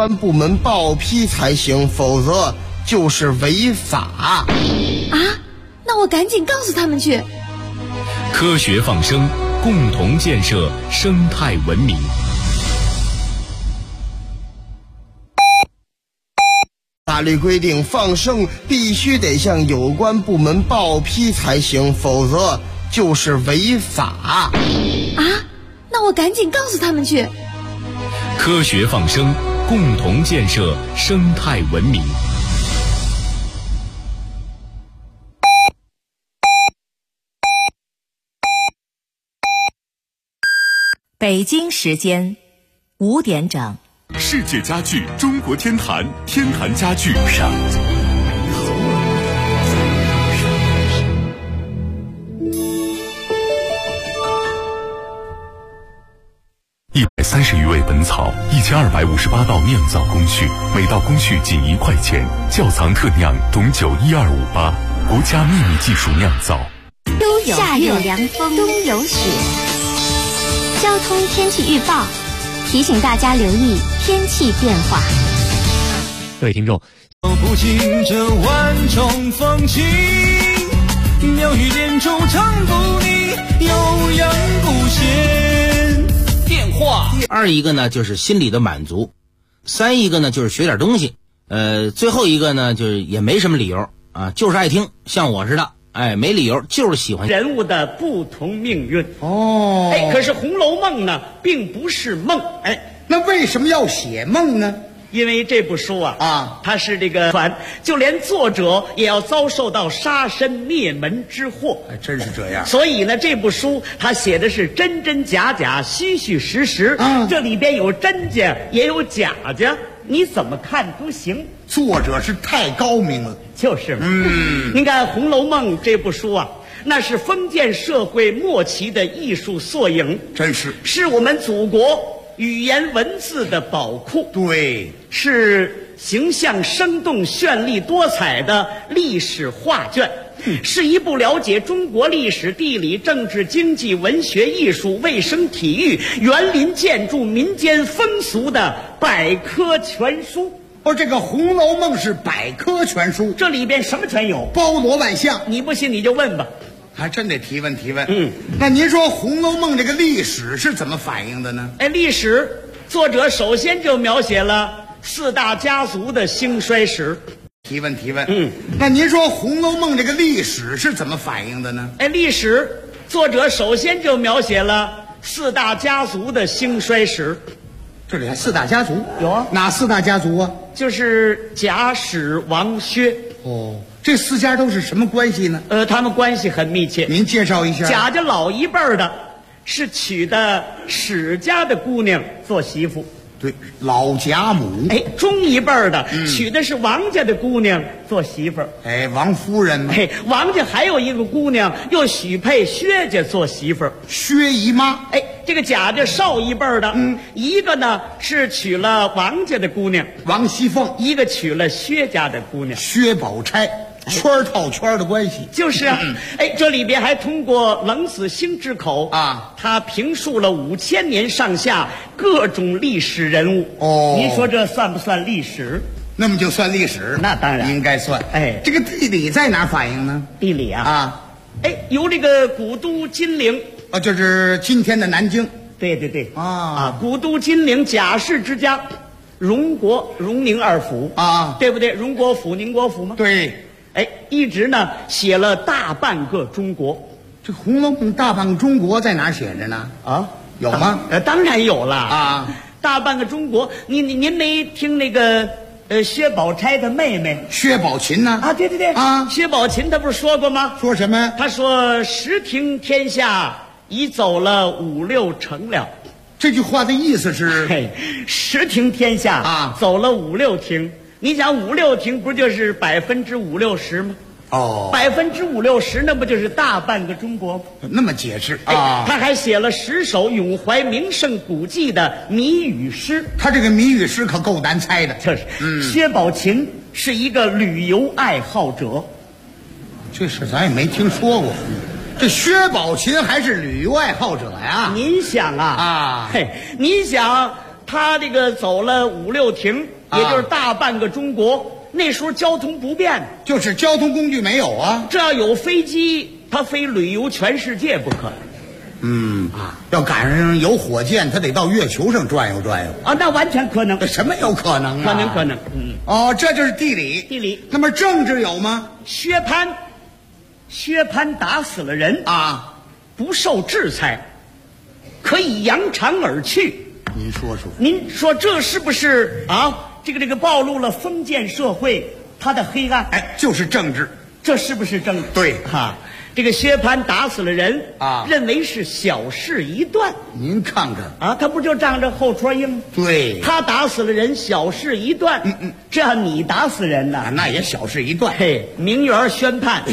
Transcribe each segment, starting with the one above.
关部门报批才行，否则就是违法。 啊，那我赶紧告诉他们去。 科学放生，共同建设生态文明。 法律规定，放生必须得向有关部门报批才行，否则就是违法。 啊，那我赶紧告诉他们去。 科学放生，共同建设生态文明。 北京时间5点整。 世界家具中国天坛，天坛家具上。130余味本草，1258道酿造工序，每道工序仅1块钱。窖藏特酿董酒12588，国家秘密技术酿造。 夏有凉风，冬有雪。交通天气预报提醒大家留意天气变化。 各位听众， 不尽这万种风情，妙语点出唱不腻，悠扬不歇。 电话2一个呢就是心理的满足，3一个呢就是学点东西，最后一个呢就是也没什么理由啊，就是爱听，像我似的。哎，没理由，就是喜欢人物的不同命运哦。哎，可是《红楼梦》呢，并不是梦。哎， 那为什么要写梦呢？ 因为这部书它是这个传，就连作者也要遭受到杀身灭门之祸。 还真是这样。 所以呢，这部书他写的是真真假假、虚虚实实。这里边有真假，也有假假，你怎么看都行。 作者是太高明了。 就是嘛。您看《红楼梦》这部书那是封建社会末期的艺术缩影， 真是， 是我们祖国语言文字的宝库。 对， 是形象生动、绚丽多彩的历史画卷，是一部了解中国历史、地理、政治、经济、文学、艺术、卫生、体育、园林建筑、民间风俗的百科全书。 这个《红楼梦》是百科全书， 这里边什么全有， 包罗万象。 你不信你就问吧。 还真得提问。那您说《红楼梦》这个历史是怎么反映的呢？ 历史作者首先就描写了4大家族的兴衰史。 提问。那您说《红楼梦》这个历史是怎么反映的呢？ 历史作者首先就描写了4大家族的兴衰史。 这里还4大家族？ 有啊。 哪4大家族啊？ 就是贾史王薛。 这4家都是什么关系呢？ 他们关系很密切。 您介绍一下。 贾家老一辈的是娶的史家的姑娘做媳妇。 对，老贾母。 中一辈的娶的是王家的姑娘做媳妇。 王夫人嘛。 王家还有一个姑娘又许配薛家做媳妇。 薛姨妈。 这个贾家少一辈的，一个呢是娶了王家的姑娘王熙凤， 一个娶了薛家的姑娘薛宝钗。圈套圈的关系。 就是这里边还通过冷子兴之口他评述了5000年上下各种历史人物。您说这算不算历史？ 那么就算历史。 那当然应该算。这个地理在哪反映呢？ 地理由这个古都金陵就是今天的南京。 对古都金陵贾氏之家，荣国荣宁2府对不对？荣国府宁国府吗？ 对。 一直呢写了大半个中国。 这《红楼梦》大半个中国在哪儿写着呢？有吗？ 当然有了大半个中国，您没听那个薛宝钗的妹妹薛宝琴呢？ 对薛宝琴她不是说过吗？ 说什么？ 她说时听天下已走了5、6成了。 这句话的意思是时听天下走了5、6庭。你想5、6庭不就是5%、60%吗？5%、60%那不就是大半个中国吗？ 那么解释他还写了10首咏怀名胜古迹的谜语诗。 他这个谜语诗可够难猜的。 就是薛宝琴是一个旅游爱好者。 这事咱也没听说过。这薛宝琴还是旅游爱好者呀？ 您想您想他这个走了5、6亭，也就是大半个中国。那时候交通不便， 就是交通工具没有啊。 这要有飞机，他非旅游全世界不可。 要赶上有火箭，他得到月球上转悠转悠啊，那完全可能。 什么有可能啊？ 可能。 这就是地理。 地理。 那么政治有吗？ 薛蟠打死了人啊， 不受制裁，可以扬长而去。您说这是不是啊？这个暴露了封建社会它的黑暗。 就是政治， 这是不是政治？ 对哈。这个薛蟠打死了人啊， 认为是小事一段。 您看看啊，他不就仗着后戳硬吗？ 对， 他打死了人，小事一段。这样你打死人呢， 那也小事一段。 嘿，名媛宣判。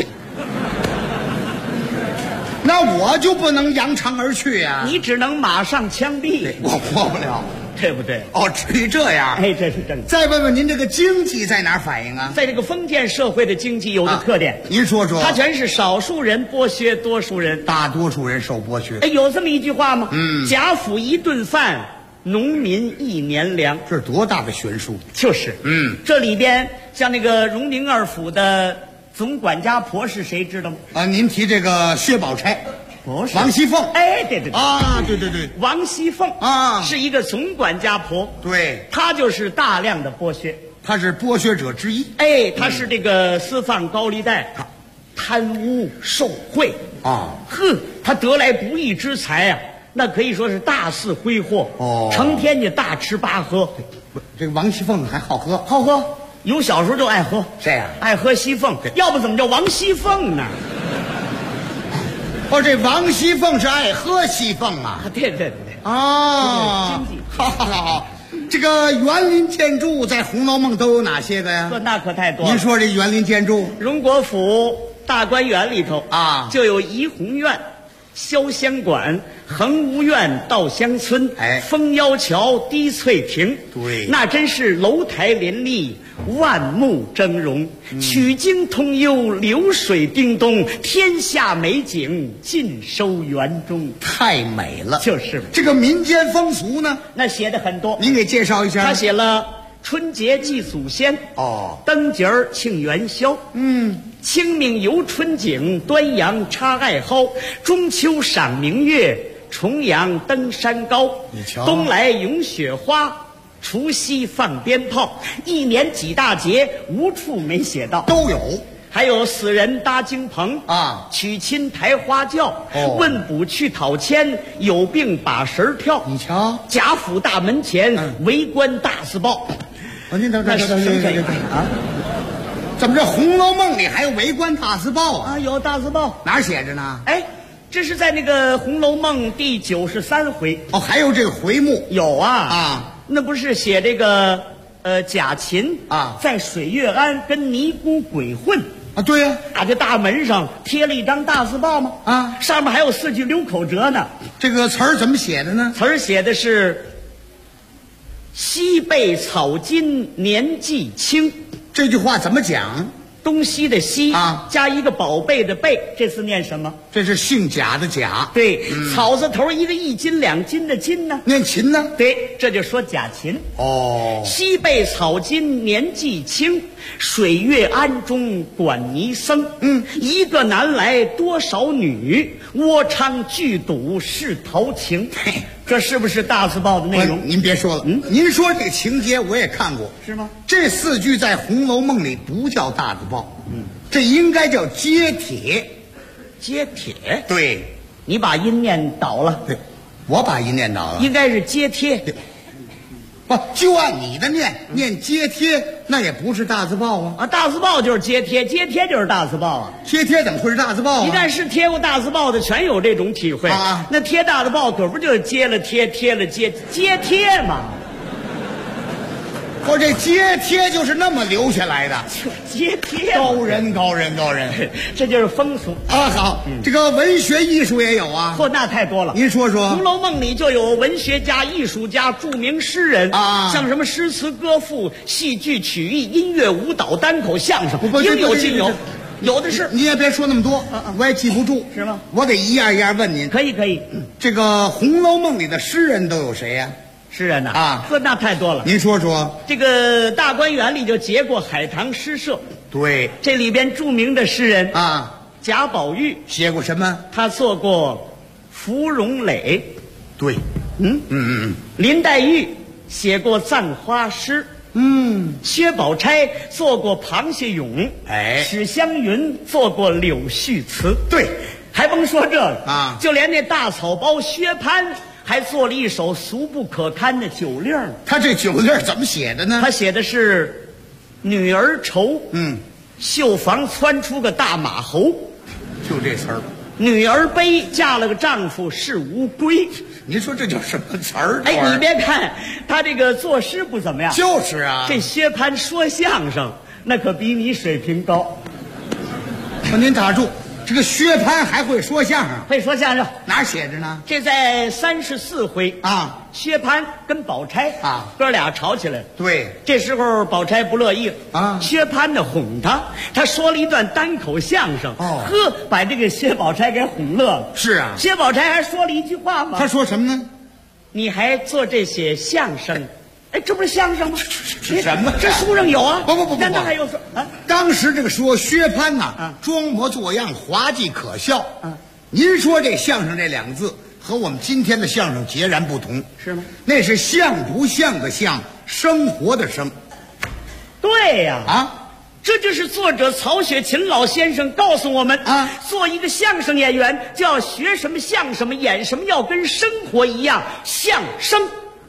那我就不能扬长而去啊！ 你只能马上枪毙。 我活不了， 对不对？ 至于这样。 这是正的。 再问问您，这个经济在哪儿反映啊？ 在这个封建社会的经济有个特点， 您说说。 它全是少数人剥削多数人， 大多数人受剥削。 有这么一句话吗？贾府一顿饭，农民1年粮。 这是多大的悬殊？ 就是。这里边像那个荣宁二府的总管家婆是谁知道吗？ 您提这个薛宝钗， 不是王熙凤。 对啊，对， 王熙凤啊， 是一个总管家婆。 对， 她就是大量的剥削， 她是剥削者之一。 她是这个私放高利贷、贪污受贿啊。 她得来不易之财啊，那可以说是大肆挥霍。成天就大吃八喝。 这个王熙凤还好喝， 好喝。有小时候就爱喝。 谁呀？ 爱喝西凤，要不怎么叫王熙凤呢？ 这王熙凤是爱喝西凤啊？ 对。经济。 好。这个园林建筑在《红楼梦》都有哪些个呀？ 那可太多了。 您说这园林建筑， 荣国府大观园里头啊， 就有怡红院、潇湘馆、恒芜苑、稻香村、枫腰桥、滴翠亭。 对， 那真是楼台林立，万木峥嵘，曲径通幽，流水叮咚，天下美景尽收园中。 太美了。 就是这个民间风俗呢， 那写的很多， 您给介绍一下。 他写了春节祭祖先，灯节儿庆元宵，清明游春景，端阳插艾蒿，中秋赏明月，重阳登山高，冬来咏雪花，除夕放鞭炮，一年几大节，无处没写到， 都有。 还有死人搭京棚啊， 娶亲抬花轿，问卜去讨签，有病把神跳。 你瞧， 贾府大门前围观大字报。 您等啊！怎么这《红楼梦》里还有围观大字报啊？ 有大字报， 哪儿写着呢？ 这是在那个《红楼梦》第93回。 还有这个回目有啊。那不是写这个贾芹在水月庵跟尼姑鬼混啊？对呀， 这大门上贴了一张大字报吗？上面还有4句溜口辙呢。 这个词儿怎么写的呢？ 词儿写的是西被草金年纪轻。 这句话怎么讲？ 东西的西加一个宝贝的贝，这字念什么？ 这是姓贾的贾。 对，草字头一个1斤2斤的斤呢， 念秦呢？ 对，这就说贾芹。西被草金年纪轻，水月庵中管尼僧。一个男来多少女，窝娼聚赌是头情。这是不是大字报的内容？ 您别说了，您说这个情节我也看过， 是吗？ 这4句在《红楼梦》里不叫大字报，这应该叫揭帖。 揭帖？ 对， 你把音念倒了。 对，我把音念倒了， 应该是揭帖。 不，就按你的念揭帖，那也不是大字报啊！ 大字报就是揭帖，揭帖就是大字报啊！ 揭帖怎么会是大字报啊？ 你看是贴过大字报的，全有这种体会啊！ 那贴大字报可不就是揭了贴，贴了揭，揭帖嘛？ 我这揭帖就是那么留下来的， 揭帖， 高人， 这就是风俗啊！好，这个文学艺术也有啊， 那太多了。 您说说， 《红楼梦》里就有文学家、艺术家、著名诗人啊，像什么诗词歌赋、戏剧曲艺、音乐舞蹈、单口相声，应有尽有，有的是。 你也别说那么多，我也记不住， 是吗？ 我得一样一样问您。 可以。 这个《红楼梦》里的诗人都有谁呀？ 诗人呐啊， 说那太多了。 您说说， 这个大观园里就结过海棠诗社， 对， 这里边著名的诗人啊， 贾宝玉写过什么？ 他做过芙蓉蕾， 对， 林黛玉写过葬花诗，薛宝钗做过螃蟹咏， 哎史湘云做过柳絮词， 对， 还甭说这个啊， 就连那大草包薛蟠还做了一首俗不可堪的酒令。 他这酒令怎么写的呢？ 他写的是女儿愁，绣房窜出个大马猴， 就这词儿。 女儿悲，嫁了个丈夫是乌龟。 您说这叫什么词儿？ 哎，你别看他这个作诗不怎么样， 就是啊， 这薛蟠说相声那可比你水平高。 您打住，这个薛蟠还会说相声？ 会说相声， 哪儿写着呢？ 这在34回啊， 薛蟠跟宝钗啊哥俩吵起来了。 对， 这时候宝钗不乐意了啊， 薛蟠呢哄他，他说了一段单口相声，呵，把这个薛宝钗给哄乐了。 是啊， 薛宝钗还说了一句话吗？ 他说什么呢？ 你还做这些相声？哎，这不是相声吗？ 什么？ 这书上有啊！ 不， 那还有说啊？ 当时这个说薛蟠呐，装模作样，滑稽可笑。您说这相声这两个字和我们今天的相声截然不同， 是吗？ 那是像不像的像，生活的生。 对呀， 这就是作者曹雪芹老先生告诉我们啊，做一个相声演员就要学什么像什么，演什么要跟生活一样相声。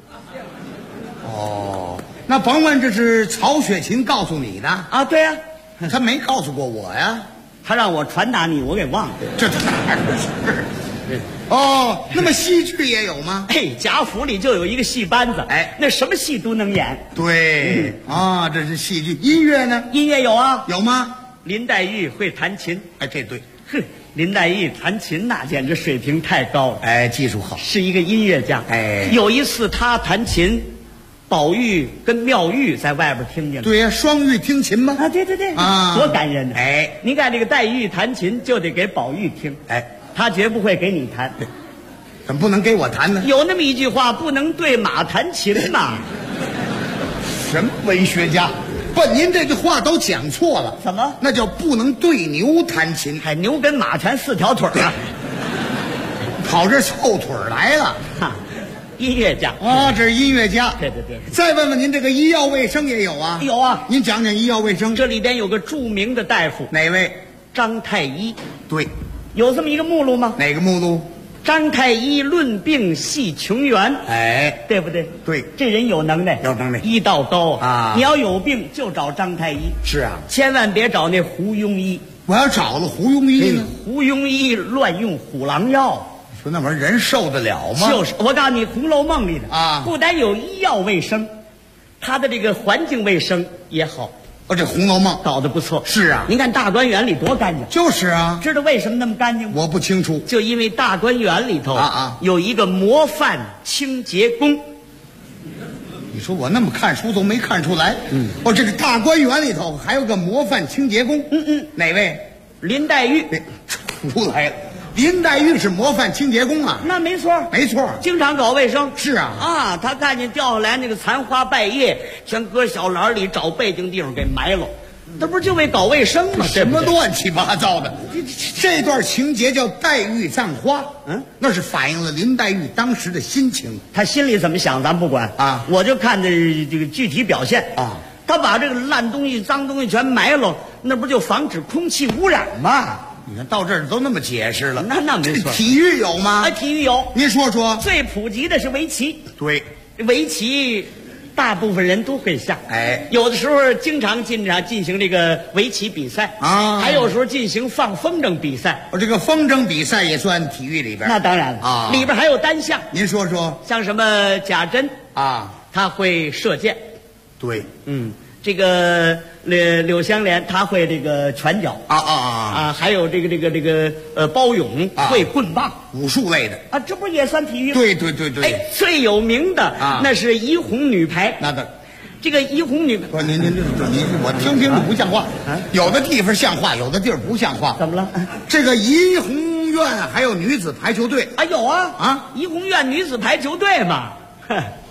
哦，那甭问这是曹雪芹告诉你的啊？对呀， 他没告诉过我呀， 他让我传达你，我给忘了。 这哪是？哦，那么戏剧也有吗？ 哎，贾府里就有一个戏班子， 哎， 那什么戏都能演。 对，啊，这是戏剧。音乐呢？ 音乐有啊， 有吗？ 林黛玉会弹琴， 哎，这对。 哼，林黛玉弹琴那简直水平太高了， 哎，技术好， 是一个音乐家。 哎， 有一次她弹琴，宝玉跟妙玉在外边听见了。 对呀，双玉听琴吗？ 啊，对对对， 啊， 多感人呢！ 哎， 您看这个黛玉弹琴就得给宝玉听， 哎， 她绝不会给你弹。 怎么不能给我弹呢？ 有那么一句话，不能对马弹琴呐。 什么文学家？不，您这句话都讲错了。 怎么？ 那叫不能对牛弹琴。 还牛跟马全4条腿啊， 跑这凑腿来了。 哈，音乐家啊，这是音乐家。 对对对。 再问问您，这个医药卫生也有啊？ 有啊。 您讲讲医药卫生。 这里边有个著名的大夫， 哪位？ 张太医。 对。 有这么一个目录吗？ 哪个目录？ 张太医论病系穷源， 哎， 对不对？ 对， 这人有能耐， 有能耐， 医道高啊！ 你要有病就找张太医， 是啊， 千万别找那胡庸医。 我要找了胡庸医呢？ 胡庸医乱用虎狼药， 说那玩意儿人受得了吗？ 就是，我告诉你，《红楼梦》里的啊， 不但有医药卫生，它的这个环境卫生也好。 哦，这《红楼梦》 搞得不错。 是啊， 您看大观园里多干净。 就是啊， 知道为什么那么干净吗？ 我不清楚。 就因为大观园里头有一个模范清洁工。 你说我那么看书都没看出来。哦，这个大观园里头还有个模范清洁工。哪位？ 林黛玉。 出来了。林黛玉是模范清洁工啊？ 那没错， 没错， 经常搞卫生。 是啊， 啊，他看见掉下来那个残花败叶，全搁小篮里找背景地方给埋了，那不是就为搞卫生吗？ 什么乱七八糟的！这段情节叫黛玉葬花，那是反映了林黛玉当时的心情。 她心里怎么想咱不管啊，我就看的这个具体表现啊。她把这个烂东西、脏东西全埋了，那不就防止空气污染吗？ 你看到这儿都那么解释了， 那没错。 体育有吗？ 啊，体育有。 您说说。 最普及的是围棋。 对， 围棋大部分人都会下。 哎， 有的时候经常进行这个围棋比赛啊， 还有时候进行放风筝比赛。 这个风筝比赛也算体育里边。 那当然了啊，里边还有单项。 您说说。 像什么贾珍啊， 他会射箭。 对， 这个柳湘莲他会这个拳脚还有这个包勇会棍棒， 武术类的啊，这不也算体育吗？ 对对对对。 哎，最有名的那是怡红女排。 那的， 这个怡红女排， 不，您我听着不像话。有的地方像话，有的地儿不像话。 怎么了？ 这个怡红院还有女子排球队啊，有啊，怡红院女子排球队嘛。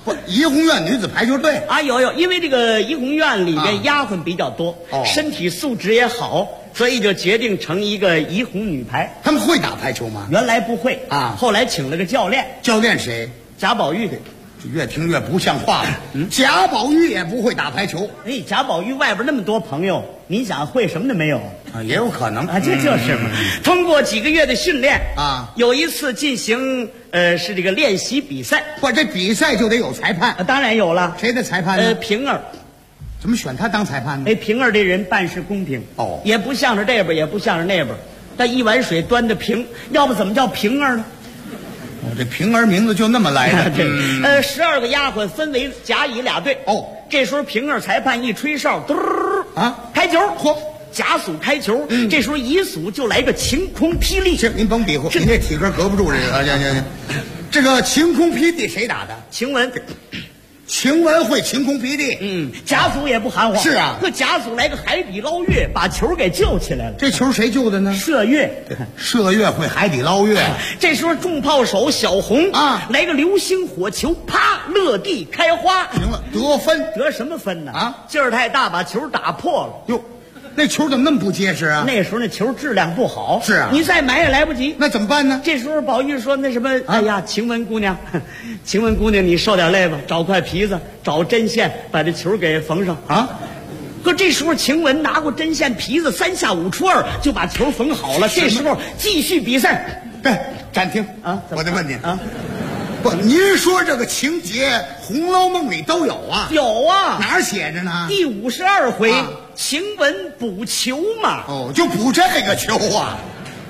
不，怡红院女子排球队啊，有，因为这个怡红院里面丫鬟比较多，身体素质也好，所以就决定成一个怡红女排。 他们会打排球吗？ 原来不会啊，后来请了个教练。 教练谁？ 贾宝玉的。 越听越不像话了。贾宝玉也不会打排球。 哎，贾宝玉外边那么多朋友，你想会什么都没有啊？也有可能啊，这就是嘛。通过几个月的训练啊， 有一次进行是这个练习比赛。 不，这比赛就得有裁判。 当然有了。 谁的裁判呢？ 平儿。 怎么选他当裁判呢？ 哎，平儿这人办事公平哦，也不像是这边，也不像是那边，但一碗水端得平，要不怎么叫平儿呢？ 我这平儿名字就那么来的。 对，12个丫鬟分为甲乙俩队。哦，这时候平儿裁判一吹哨，嘟啊，开球！嚯，甲组开球。这时候乙组就来个晴空霹雳。 这您甭比划，您这体格隔不住这个。行，这个晴空霹雳谁打的？ 晴雯。 晴雯会晴空霹雳。 甲组也不含糊。 是啊， 这甲组来个海底捞月，把球给救起来了。 这球谁救的呢？ 麝月。 麝月会海底捞月。 这时候重炮手小红啊，来个流星火球，啪，落地开花。 行了，得分。 得什么分呢？ 啊， 劲儿太大，把球打破了。 哟，那球怎么那么不结实啊？ 那时候那球质量不好。 是啊， 你再买也来不及。 那怎么办呢？ 这时候宝玉说：“那什么，哎呀，晴雯姑娘，晴雯姑娘，你受点累吧，找块皮子，找针线，把这球给缝上啊。”可这时候晴雯拿过针线皮子，3下5除2就把球缝好了。这时候继续比赛。 暂停啊！我得问您啊，不，您说这个情节《红楼梦》里都有啊？ 有啊， 哪儿写着呢？ 第52回，晴雯补球嘛。 哦，就补这个球啊！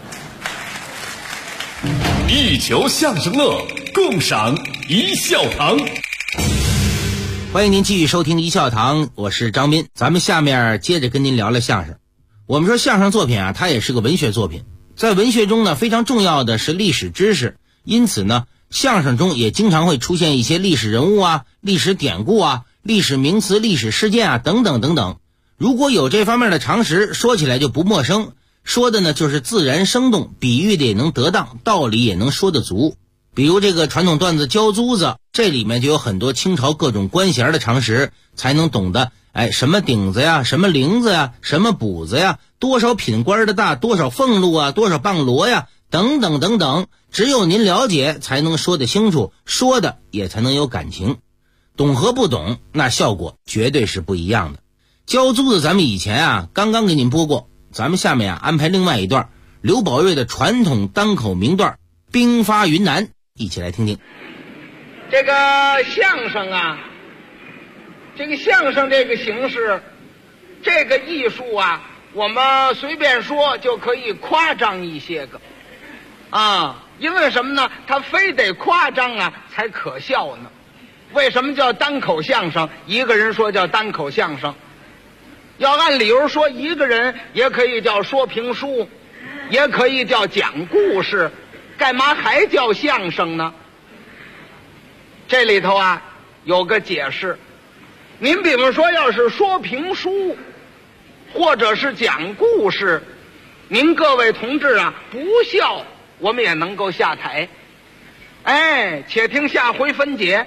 一球相声乐，共赏一笑堂。 欢迎您继续收听一笑堂，我是张斌。咱们下面接着跟您聊聊相声。我们说相声作品啊，它也是个文学作品，在文学中呢，非常重要的是历史知识，因此呢，相声中也经常会出现一些历史人物啊、历史典故啊、历史名词、历史事件啊等等等等。如果有这方面的常识，说起来就不陌生。说的呢就是自然生动，比喻的也能得当，道理也能说得足。比如这个传统段子交租子，这里面就有很多清朝各种官衔的常识，才能懂得什么顶子呀，什么铃子呀，什么补子呀，多少品官的大，多少俸禄啊，多少棒锣呀，等等等等。只有您了解，才能说得清楚，说的也才能有感情。懂和不懂，那效果绝对是不一样的。交租子咱们以前啊刚刚给您播过，咱们下面啊安排另外一段刘宝瑞的传统单口名段兵发云南，一起来听听。 这个相声啊，这个相声这个形式，这个艺术啊，我们随便说就可以夸张一些个啊，因为什么呢？他非得夸张啊才可笑呢。为什么叫单口相声？一个人说叫单口相声，要按理由说，一个人也可以叫说评书，也可以叫讲故事，干嘛还叫相声呢？这里头啊有个解释。您比方说要是说评书或者是讲故事，您各位同志啊不笑我们也能够下台。且听下回分解，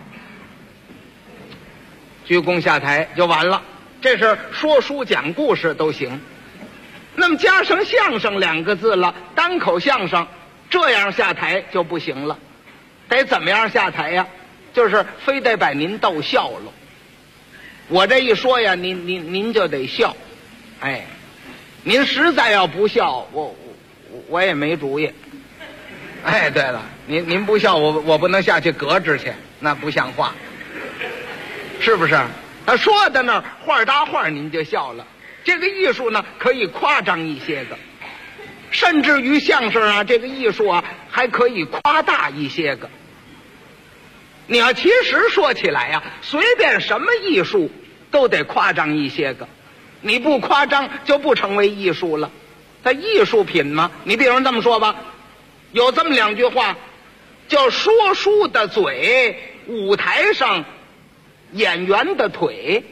鞠躬下台就完了。这是说书讲故事都行。那么加上相声2个字了，单口相声，这样下台就不行了。得怎么样下台呀？就是非得把您逗笑了。我这一说呀，您就得笑。您实在要不笑，我也没主意。对了，您不笑，我不能下去革职去，那不像话，是不是？他说的那儿话搭话，您就笑了。这个艺术呢，可以夸张一些个，甚至于相声啊，这个艺术啊，还可以夸大一些个。你要其实说起来呀，随便什么艺术都得夸张一些个，你不夸张就不成为艺术了。它艺术品嘛，你比如这么说吧，有这么2句话，叫说书的嘴，舞台上演员的腿。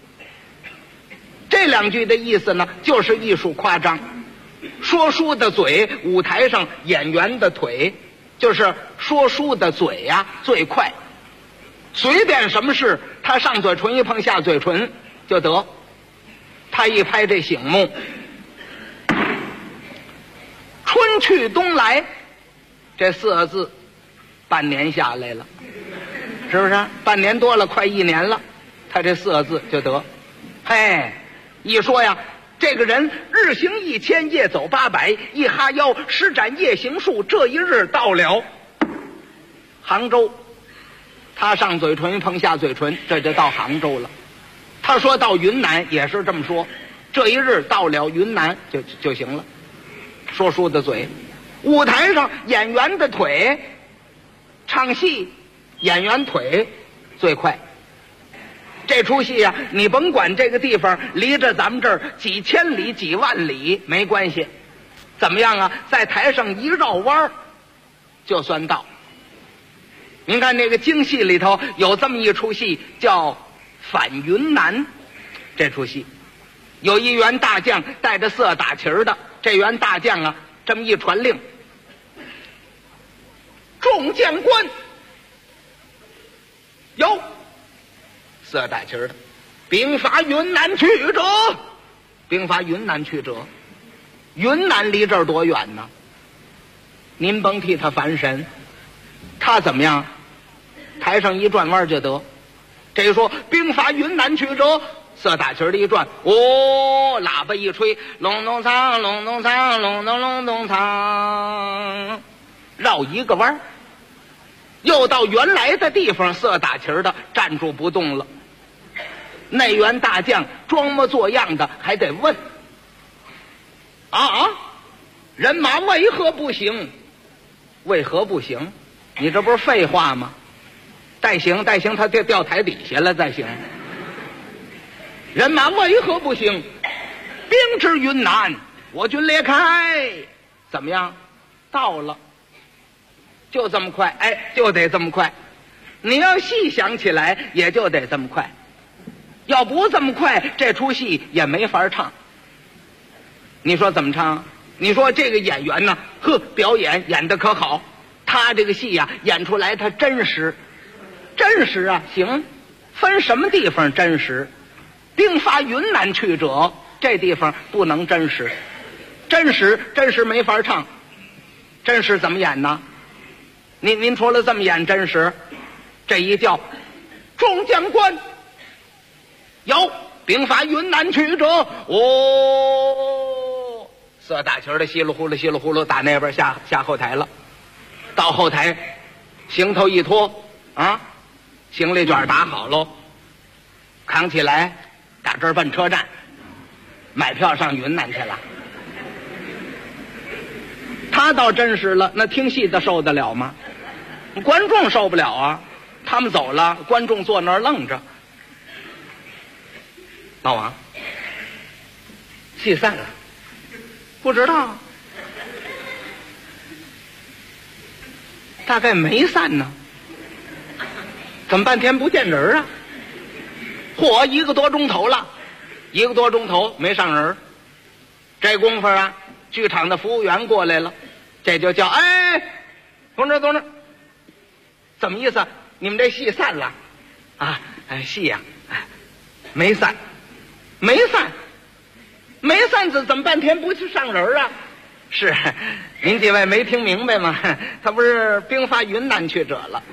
这2句的意思呢，就是艺术夸张。说书的嘴，舞台上演员的腿，就是说书的嘴呀最快， 随便什么事，他上嘴唇一碰下嘴唇就得。他一拍这醒目，春去冬来，这4个字半年下来了，是不是？半年多了，快1年了，他这4个字就得。嘿，一说呀，这个人日行1000，夜走800，一哈腰，施展夜行术，这一日到了杭州。他上嘴唇碰下嘴唇，这就到杭州了。他说到云南也是这么说，这一日到了云南就行了。说书的嘴，舞台上演员的腿，唱戏演员腿最快。这出戏呀，你甭管这个地方离着咱们这儿几千里几万里没关系，怎么样啊？在台上一绕弯就算到。您看那个京戏里头有这么一出戏叫反云南，这出戏有一员大将带着4打旗的，这员大将啊这么一传令，众将官有4打旗的，兵伐云南去者，兵伐云南去者。云南离这儿多远呢？您甭替他烦神，他怎么样？台上一转弯就得。这一说兵伐云南去者，4打旗的一转，哦，喇叭一吹，隆咚锵，隆咚锵，隆咚隆咚锵，绕一个弯，又到原来的地方，4打旗的站住不动了。那员大将装模作样的还得问：啊，人马为何不行？为何不行？你这不是废话吗？带行，他掉台底下了再行。人马为何不行？兵至云南，我军列开。怎么样？到了。就这么快，哎，就得这么快。你要细想起来，也就得这么快。要不这么快，这出戏也没法唱。你说怎么唱？你说这个演员呢，表演得可好，他这个戏呀，演出来他真实。真实啊，行，分什么地方真实？兵伐云南去者，这地方不能真实。真实没法唱。真实怎么演呢？您除了这么演真实，这一叫众将官有兵伐云南去者，哦，4打旗的稀里呼噜打那边下后台了。到后台行头一脱啊，行李卷打好喽，扛起来打这儿奔车站，买票上云南去了。他倒真实了，那听戏的受得了吗？观众受不了啊，他们走了，观众坐那儿愣着。老王，戏散了，不知道，大概没散呢。怎么半天不见人啊？嚯，1个多钟头了，1个多钟头没上人。这功夫啊，剧场的服务员过来了，这就叫哎，同志，怎么意思？你们这戏散了啊？戏呀，没散，怎么半天不去上人啊？是，您几位没听明白吗？他不是兵伐云南去者了。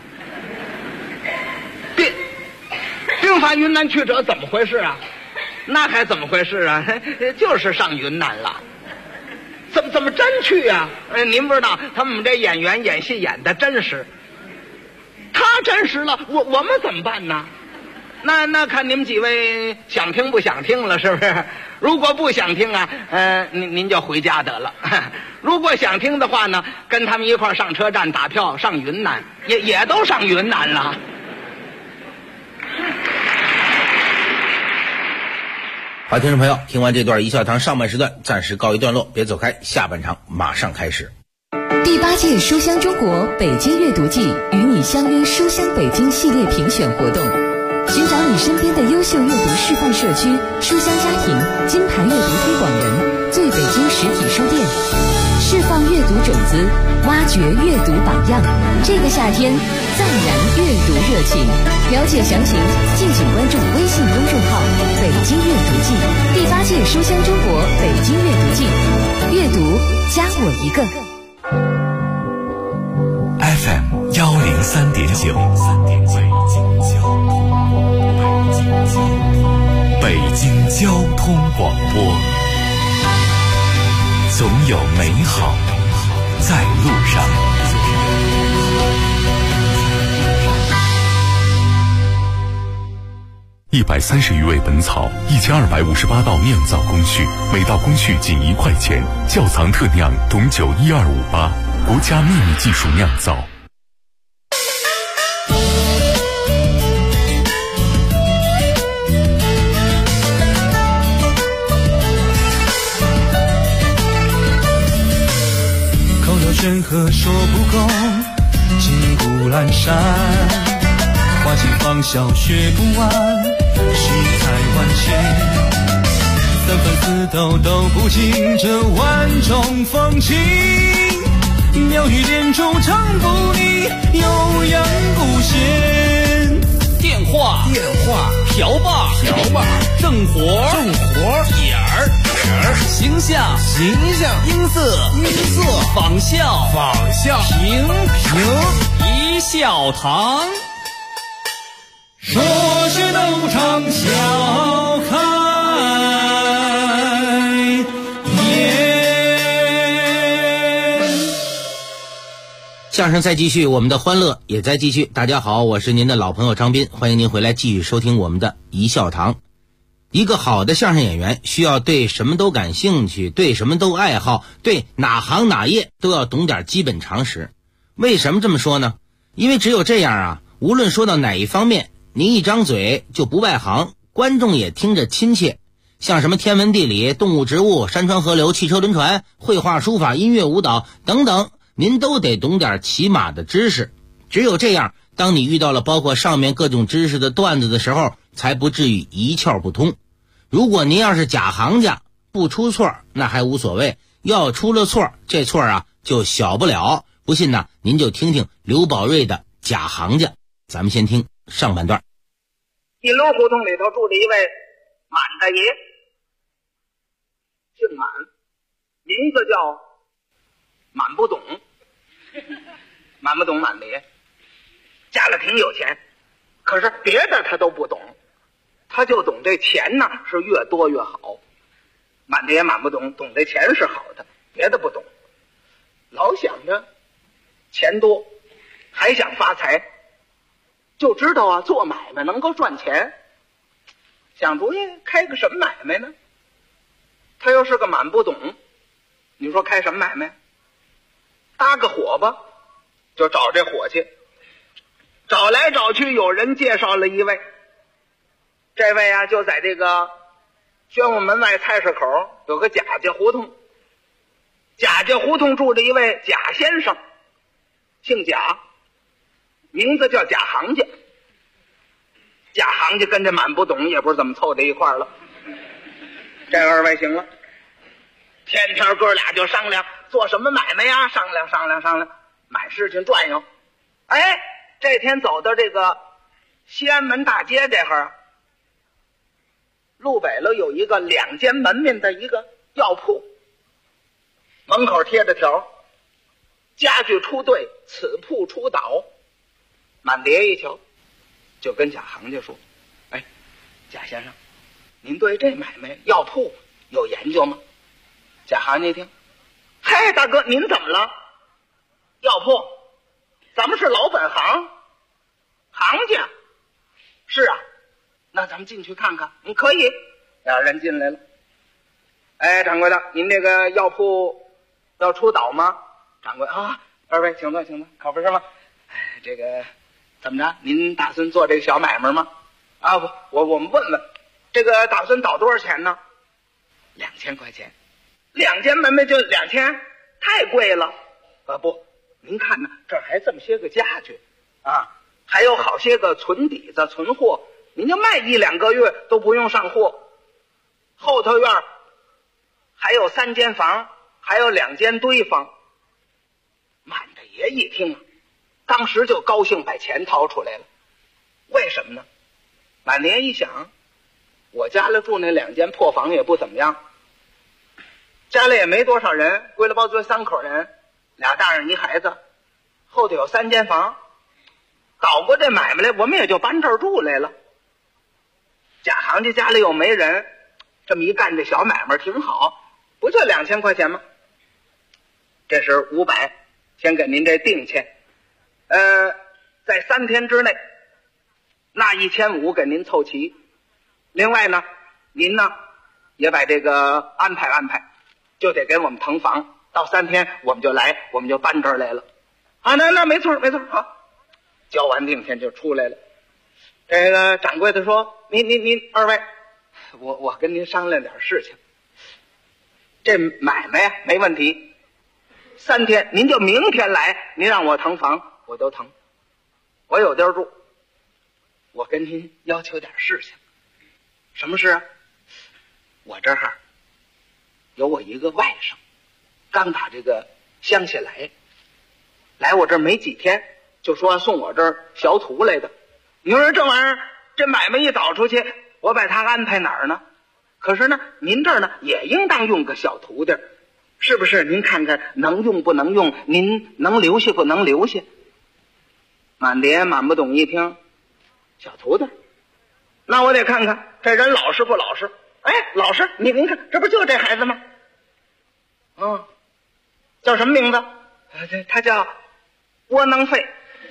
兵伐云南去者怎么回事啊？那还怎么回事啊？就是上云南了。怎么真去啊？您不知道，他们这演员演戏演的真实。他真实了，我们怎么办呢？那看你们几位想听不想听了，是不是？如果不想听啊，您就回家得了。如果想听的话呢，跟他们一块上车站打票上云南，也都上云南了。 好，听众朋友，听完这段一笑堂上半时段暂时告一段落，别走开，下半场马上开始。 第8届书香中国北京阅读季与你相约书香北京系列评选活动，寻找你身边的优秀阅读示范社区、书香家庭、金牌阅读推广人、最北京实体书店，释放放阅读种子，挖掘阅读榜样。这个夏天，暂燃阅读热情。了解详情，敬请关注微信公众号“北京阅读季”第8届书香中国北京阅读季，阅读加我一个。 FM 103.9，北京交通广播，总有美好在路上。130余味本草，1258道酿造工序，每道工序仅1块钱。窖藏特酿董酒12588，国家秘密技术酿造。 口若悬河说不够，金谷阑珊，花季芳笑学不完，世态万千，三番四斗都不尽这万种风情，妙语连珠唱不腻，悠扬不闲。电话瓢把正活点儿形象音色仿效平一笑堂，说是斗场笑开相声再继续，我们的欢乐也在继续。大家好，我是您的老朋友张斌，欢迎您回来继续收听我们的一笑堂。一个好的相声演员需要对什么都感兴趣，对什么都爱好，对哪行哪业都要懂点基本常识。为什么这么说呢？因为只有这样啊，无论说到哪一方面，您一张嘴就不外行，观众也听着亲切。像什么天文地理、动物植物、山川河流、汽车轮船、绘画书法、音乐舞蹈等等，您都得懂点起码的知识。只有这样，当你遇到了包括上面各种知识的段子的时候，才不至于一窍不通。如果您要是假行家，不出错那还无所谓，要出了错，这错啊就小不了。不信呢，您就听听刘宝瑞的假行家。咱们先听上半段。 金楼胡同里头住着一位满大爷，姓满，名字叫满不懂，满不懂满大爷，家里挺有钱，可是别的他都不懂，他就懂这钱呢是越多越好。满大爷满不懂，懂这钱是好的，别的不懂，老想着钱多，还想发财，就知道啊做买卖能够赚钱，想主意开个什么买卖呢？他又是个满不懂，你说开什么买卖？搭个伙吧，就找这伙计，找来找去，有人介绍了一位，这位啊就在这个宣武门外菜市口有个贾家胡同，贾家胡同住着一位贾先生，姓贾，名字叫贾行家。贾行家跟这满不懂也不知怎么凑在一块儿了，这二位行了，天天哥俩就商量做什么买卖呀，商量，买事情转悠。哎，这天走到这个西安门大街这会儿，路北了有一个2间门面的一个药铺，门口贴着条，家具出兑，此铺出倒。满爹一瞧，就跟贾行家说：“哎，贾先生，您对这买卖药铺有研究吗？”贾行家一听：“嗨，大哥，您怎么了？药铺，咱们是老本行，行家。是啊，那咱们进去看看。你可以。”俩人进来了。哎，掌柜的，您这个药铺要出倒吗？掌柜啊，二位请坐，可不是吗？哎，这个怎么着？您打算做这个小买卖吗？啊不，我们问问，这个打算倒多少钱呢？2000块钱，2间门卖就2000，太贵了。不，您看呢，这儿还这么些个家具啊，还有好些个存底子、存货，您就卖1-2个月都不用上货。后头院还有3间房，还有2间堆房， 爷一听啊，当时就高兴，把钱掏出来了。为什么呢？满爹一想，我家里住那2间破房也不怎么样，家里也没多少人，归了包堆3口人，2大人1孩子，后头有3间房，搞过这买卖来，我们也就搬这儿住来了。贾行家家里又没人，这么一干这小买卖挺好，不就2000块钱吗？这是500，先给您这定钱，在3天之内，那1500给您凑齐。另外呢，您呢也把这个安排安排，就得给我们腾房，到3天我们就来，我们就搬这儿来了。啊，那没错没错，好，交完定钱就出来了。这个掌柜的说：“您2位，我跟您商量点事情。这买卖呀没问题，3天您就明天来，您让我腾房我都腾，我有地儿住。我跟您要求点事情。什么事啊？我这儿有我一个外甥，刚打这个乡下来我这儿没几天，就说送我这儿小徒来的。你说这玩意儿，这买卖一倒出去，我把他安排哪儿呢？可是呢，您这儿呢也应当用个小徒弟，是不是？您看看能用不能用？您能留下不能留下？”满爹满不懂一听，小徒弟，那我得看看这人老实不老实。哎，老实，您看，这不就这孩子吗？叫什么名字？他叫窝囊废。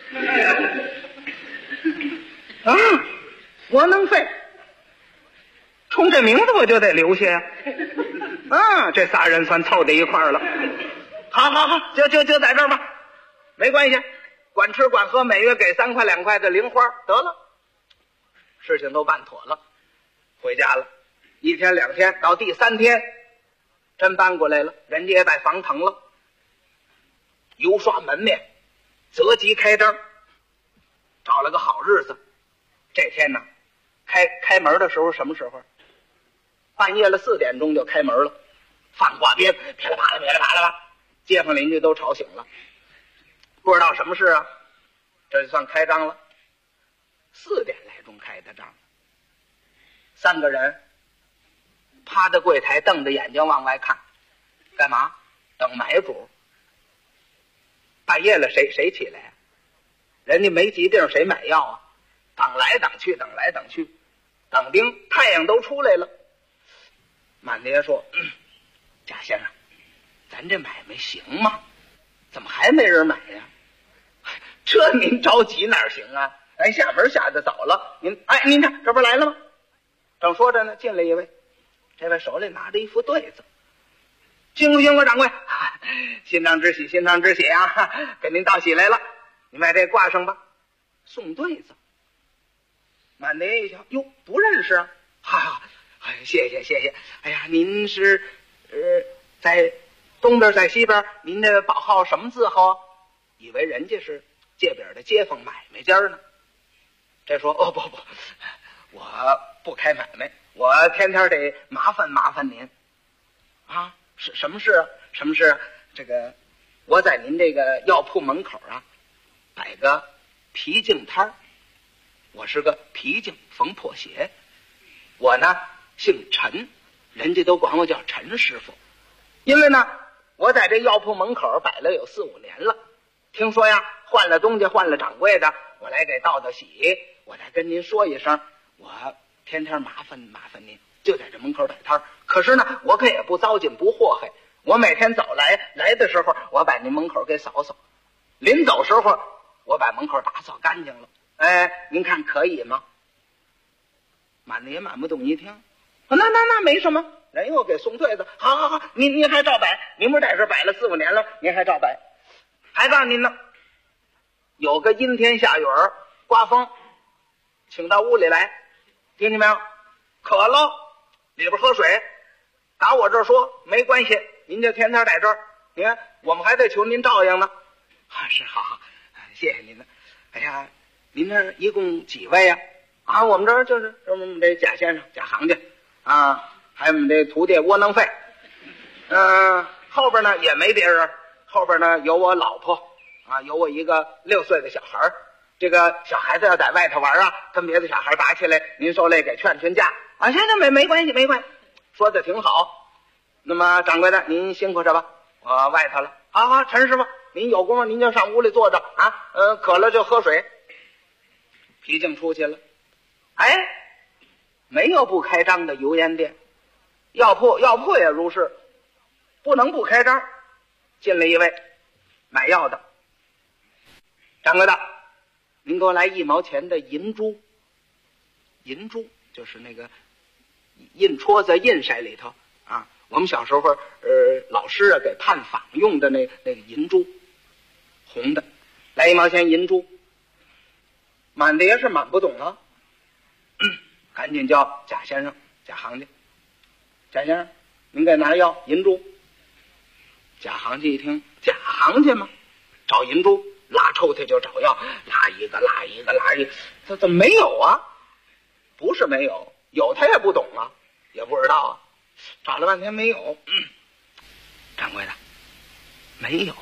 窝囊废，冲这名字我就得留下呀。这仨人算凑在一块儿了。好，就在这儿吧，没关系，管吃管喝，每月给3块2块的零花，得了，事情都办妥了，回家了。1天2天，到第3天，真搬过来了，人家也把房腾了，油刷门面，择吉开张，找了个好日子。这天呢，开门的时候什么时候？半夜了4点钟就开门了，放挂鞭，噼里啪啦噼里啪啦，街坊邻居都吵醒了，不知道什么事啊。这就算开张了，4点来钟开的张。3个人趴在柜台，瞪着眼睛往外看，干嘛？等买主。半夜了，谁起来？人家没疾病，谁买药啊？等来等去，等来等去，等丁太阳都出来了。满爹说：“贾先生，咱这买卖行吗？怎么还没人买呀？这您着急哪行啊？下门下的早了，您看这不来了吗？”正说着呢，进来一位，这位手里拿着一副对子，辛苦辛苦掌柜，心肠之喜，心肠之喜啊！给您道喜来了，你把这挂上吧。送对子。满爹一瞧，哟，不认识啊！谢谢。哎呀，您是在东边在西边，您的宝号什么字号？以为人家是界边的街坊买卖家呢。这说不，我不开买卖，我天天得麻烦您啊。是什么事啊？什么事啊？这个我在您这个药铺门口啊摆个皮镜摊儿，我是个皮镜缝破鞋，我呢姓陈，人家都管我叫陈师傅。因为呢我在这药铺门口摆了有4、5年了，听说呀换了东家换了掌柜的，我来给道喜，我再跟您说一声，我天天麻烦您，就在这门口摆摊儿。可是呢我可也不糟践不祸害，我每天早来的时候，我把您门口给扫扫，临走时候我把门口打扫干净了。您看可以吗？满爹满不懂一听，那没什么，人又给送对子。好，您还照摆，您不是在这摆了4、5年了，您还照摆。还告诉您呢，有个阴天下雨刮风，请到屋里来，听见没有？渴了里边喝水，打我这儿说没关系，您就天天在这儿，你看我们还得求您照应呢。是好，谢谢您了。哎呀，您这一共几位呀？我们这儿就是我们这贾先生贾行家啊，还有我们这徒弟窝囊废。后边呢也没别人，后边呢有我老婆啊，有我一个6岁的小孩儿，这个小孩子要在外头玩啊，跟别的小孩打起来，您受累给劝架啊，行，没关系，说的挺好。那么掌柜的您辛苦着吧，我外头了。好，陈师傅您有功夫您就上屋里坐着啊，渴了就喝水。皮匠出去了，没有不开张的油烟店，药铺也如是，不能不开张。进来一位买药的，掌柜的您给我来1毛钱的银珠。银珠就是那个印戳在印筛里头啊，我们小时候老师啊给判坊用的那个银珠，红的，来1毛钱银珠。满的也是满不懂啊，赶紧叫贾先生贾行家，贾先生您给拿药银珠。贾行家一听贾行家嘛，找银珠，拉抽屉就找药，拉一个，他怎么没有啊？不是没有，有他也不懂啊，也不知道啊，找了半天没有。掌柜的没有。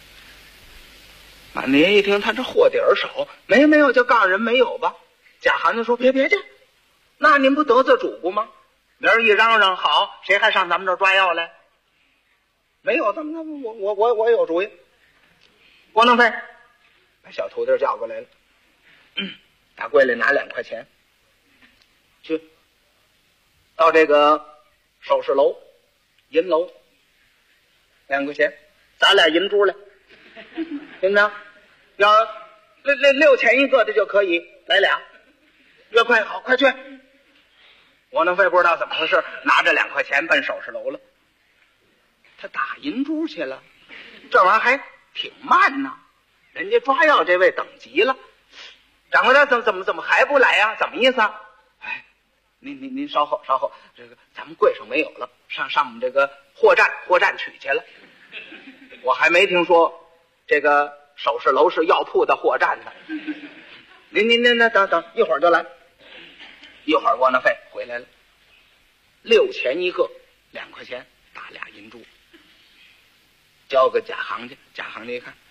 满爷一听他这货底儿少，没有就告诉人没有吧。贾行家说别去，那您不得罪主顾吗？明儿一嚷嚷好，谁还上咱们这儿抓药来？没有，那我有主意。郭能飞把小徒弟叫过来了，打柜里拿2块钱，去到这个首饰楼银楼，2块钱砸俩银珠来，行不行？要6钱一个的就可以，来俩，越快好，快去。郭能飞不知道怎么回事，拿着2块钱奔首饰楼了。他打银珠去了，这玩意儿还挺慢呢，人家抓药这位等急了。掌柜的怎么还不来呀？怎么意思啊？您稍后，这个咱们柜上没有了，上我们这个货站取去了。我还没听说这个首饰楼是药铺的货站呢。您等一会儿就来。一会儿郭那费回来了，6钱一个，2块钱打俩银珠，交给贾行家。贾行家一看，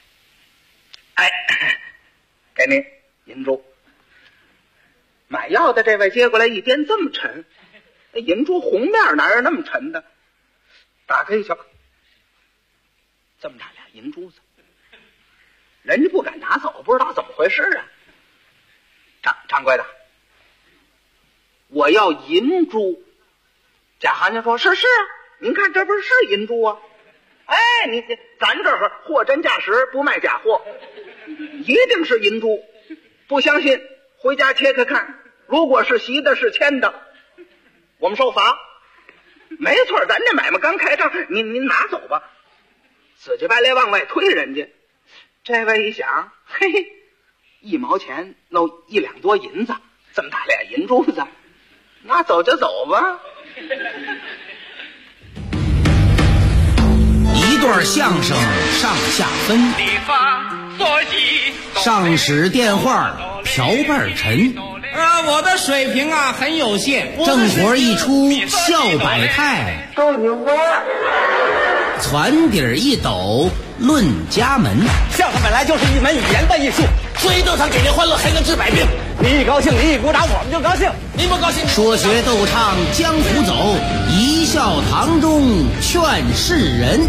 给您银珠。买药的这位接过来一掂，这么沉，那银珠红面哪有那么沉的？打开一瞧，这么大俩银珠子，人家不敢拿走，不知道怎么回事啊。掌柜的，我要银珠。贾行家说：“是啊，您看这不是银珠啊？咱这儿货真价实，不卖假货，一定是银珠。不相信，回家切开看，如果是洗的，是铅的，我们收罚。没错，咱这买卖刚开张，您拿走吧。”死乞白赖往外推人家。这位一想，1毛钱弄1两多银子，这么大俩银珠子，那走就走吧。 一段相声上下分，上使电话瓢瓣沉， 我的水平啊很有限， 正活一出笑百态，攒底一抖论家门。 相声本来就是一门语言的艺术，谁都想给您欢乐，还能治百病。你一高兴，你一鼓掌，我们就高兴；你不高兴， 说学逗唱江湖走，一笑堂中劝世人。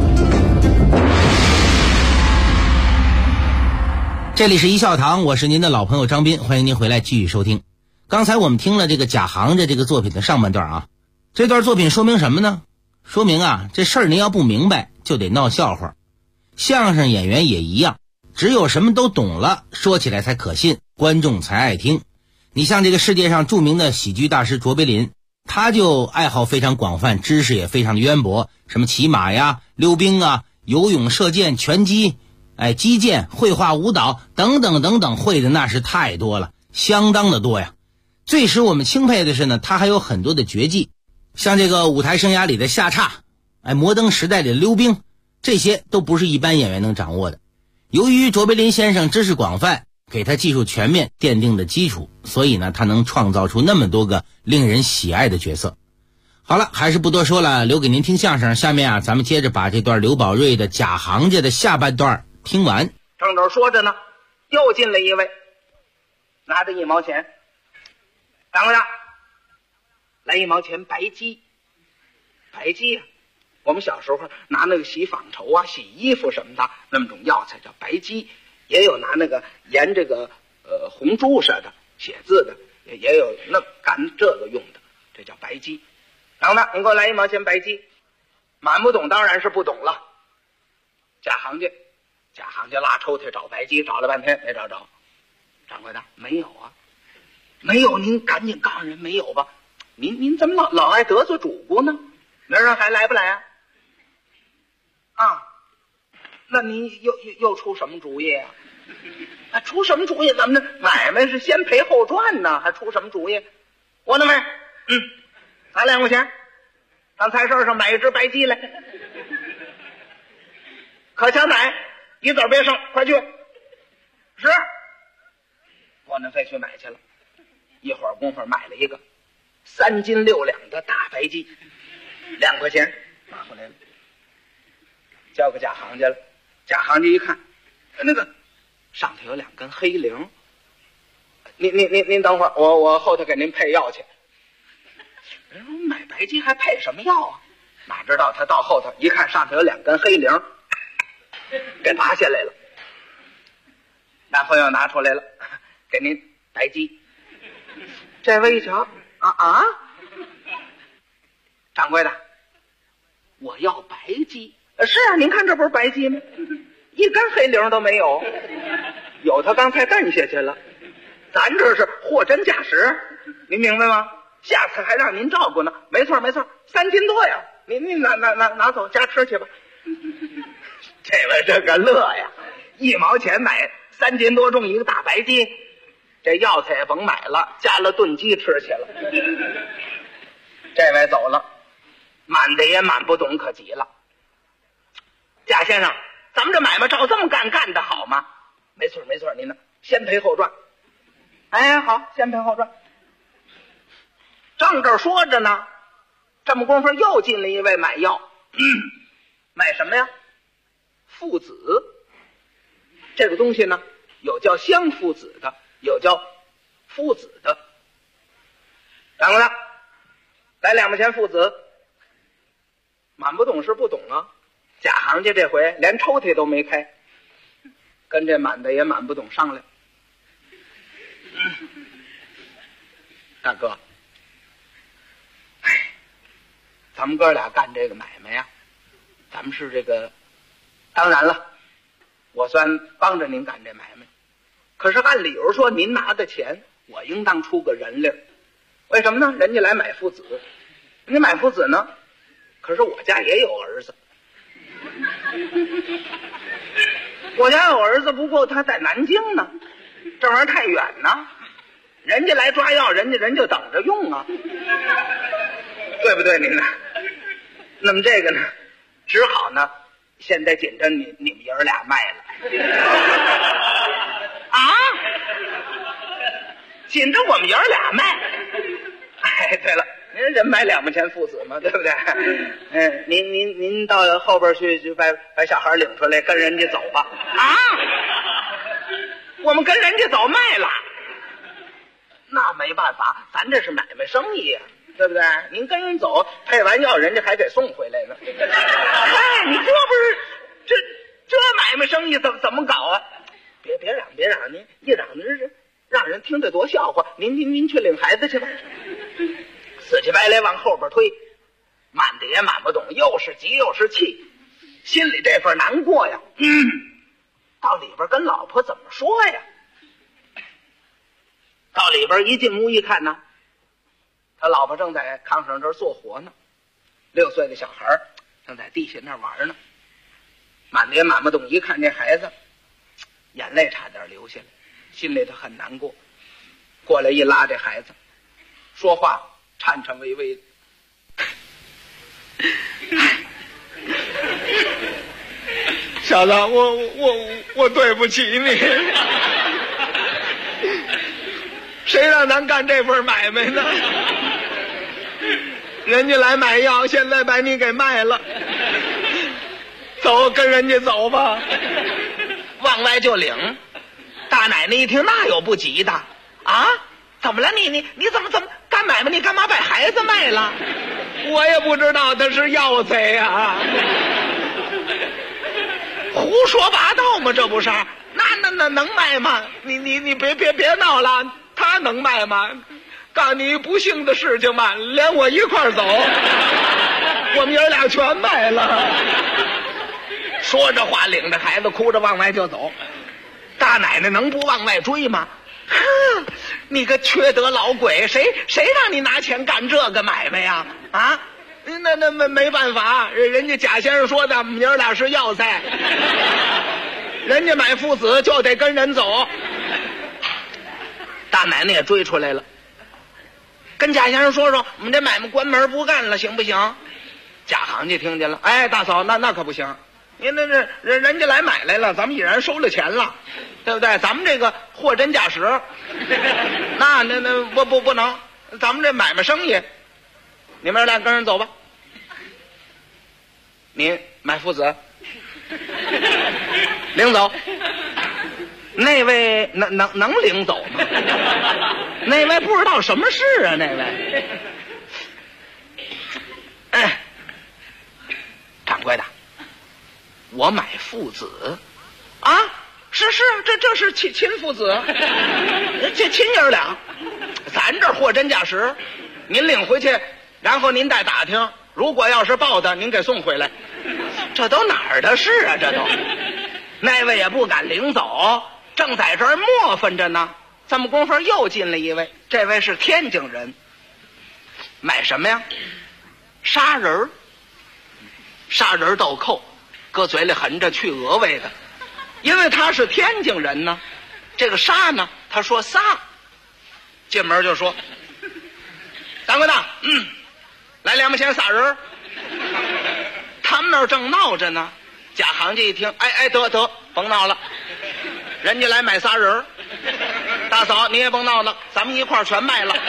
这里是一笑堂，我是您的老朋友张斌，欢迎您回来继续收听。刚才我们听了这个贾行家这个作品的上半段啊，这段作品说明什么呢？说明啊，这事儿您要不明白就得闹笑话。相声演员也一样，只有什么都懂了，说起来才可信，观众才爱听。你像这个世界上著名的喜剧大师卓别林，他就爱好非常广泛，知识也非常的渊博，什么骑马呀、溜冰啊、游泳、射箭、拳击、击剑、绘画、舞蹈等等等等，会的那是太多了，相当的多呀。最使我们钦佩的是呢，他还有很多的绝技，像这个舞台生涯里的下叉，摩登时代里的溜冰，这些都不是一般演员能掌握的。由于卓别林先生知识广泛，给他技术全面奠定的基础，所以呢，他能创造出那么多个令人喜爱的角色。好了，还是不多说了，留给您听相声。下面啊，咱们接着把这段刘宝瑞的贾行家的下半段听完。 正这说着呢，又进来一位，拿着1毛钱，掌柜的，来1毛钱白鸡。白鸡呀，我们小时候拿那个洗纺绸啊、洗衣服什么的那么种药材叫白鸡，也有拿那个研这个红朱砂的写字的，也有那干这个用的，这叫白鸡。然后呢，你给我来1毛钱白鸡。满不懂当然是不懂了。假行家拉抽屉找白鸡，找了半天没找着。掌柜的，没有啊，没有，您赶紧告诉人没有吧。您怎么老爱得罪主顾呢？明儿还来不来啊？啊，那您又出什么主意啊？出什么主意？咱们这买卖是先赔后赚呢，还出什么主意？我的妹，咱2块钱，上菜市上买1只白鸡来，可强买，一子别剩，快去。是，我那飞去买去了，一会儿功夫买了一个3斤6两的大白鸡，2块钱拿回来了，交给假行家了。假行家一看，那个上头有2根黑铃，您等会儿，我后头给您配药去。人说买白鸡还配什么药啊？哪知道他到后头一看，上头有2根黑铃，给拔下来了，然后又拿出来了，给您白鸡。这位一瞧，掌柜的，我要白鸡。是啊，您看这不是白鸡吗？一根黑铃都没有，有他刚才蹬下去了。咱这是货真价实，您明白吗？下次还让您照顾呢。没错，3斤多呀，您拿走家吃去吧。这位这个乐呀，1毛钱买3斤多重一个大白鸡，这药材也甭买了，加了炖鸡吃去了。这位走了，满的也满不懂可急了。贾先生，咱们这买卖照这么干的好吗？没错，您呢先赔后赚。哎，好，先赔后赚。正这说着呢，这么功夫又进了一位买药。买什么呀？附子。这个东西呢，有叫香附子的，有叫附子的。掌柜的，来2毛钱附子。满不懂是不懂啊，假行家这回连抽屉都没开，跟这满的也满不懂商量。大哥，咱们哥俩干这个买卖呀，咱们是这个，当然了，我算帮着您干这买卖，可是按理由说您拿的钱，我应当出个人力。为什么呢？人家来买父子，你买父子呢，可是我家也有儿子，我家有儿子，不过他在南京呢，这玩意儿太远呢，人家来抓药，人就等着用啊，对不对您呢？那么这个呢，只好呢，现在紧着你们爷儿俩卖了。啊，紧着我们爷儿俩卖。哎，对了，您人买2毛钱父子嘛，对不对？您到后边去把小孩领出来，跟人家走吧。啊，我们跟人家走卖了，那没办法，咱这是买卖生意啊，对不对？您跟人走，配完药人家还得送回来呢。哎，你这不是这买卖生意怎么搞啊？别嚷，您一嚷这让人听着多笑话。您去领孩子去吧。死乞白赖往后边推，满的也满不懂，又是急又是气，心里这份难过呀。到里边跟老婆怎么说呀？到里边一进屋一看呢，他老婆正在炕上这儿做活呢，6岁的小孩正在地下那玩呢。满的也满不懂，一看这孩子，眼泪差点流下来，心里头很难过。过来一拉这孩子，说话颤颤巍巍的。小子，我对不起你，谁让咱干这份买卖呢？人家来买药，现在把你给卖了，走，跟人家走吧。往往外就领。大奶奶一听，那有不急的啊？怎么了？你怎么干买卖？你干嘛把孩子卖了？我也不知道他是要财呀，胡说八道吗？这不是？那能卖吗？你别闹了，他能卖吗？告诉你不幸的事情吧，连我一块儿走，我们爷俩全卖了。说着话，领着孩子哭着往外就走。大奶奶能不往外追吗？哼，你个缺德老鬼，谁让你拿钱干这个买卖呀？啊，那没办法，人家贾先生说的，我们爷俩是要菜，人家买父子就得跟人走。大奶奶也追出来了，跟贾先生说，我们这买卖关门不干了，行不行？贾行家听见了，哎，大嫂，那可不行，您那人家来买来了，咱们已然收了钱了，对不对？咱们这个货真价实，那不能，咱们这买卖生意，你们俩跟人走吧。你买父子，领走。那位能领走吗？那位不知道什么事啊，那位。哎，掌柜的，我买父子啊，是这是亲父子，这亲爷俩，咱这货真价实，您领回去，然后您再打听，如果要是报的，您给送回来。这都哪儿的事啊？这都，那位也不敢领走，正在这儿磨分着呢。这么功夫又进了一位，这位是天津人，买什么呀？砂仁豆蔻，搁嘴里含着去鹅味的。因为他是天津人呢，这个砂呢，他说仨，进门就说：“掌柜的，来2毛钱撒仁。”他们那儿正闹着呢，贾行家一听，哎，得，甭闹了，人家来买仨人，大嫂你也甭闹了，咱们一块儿全卖了。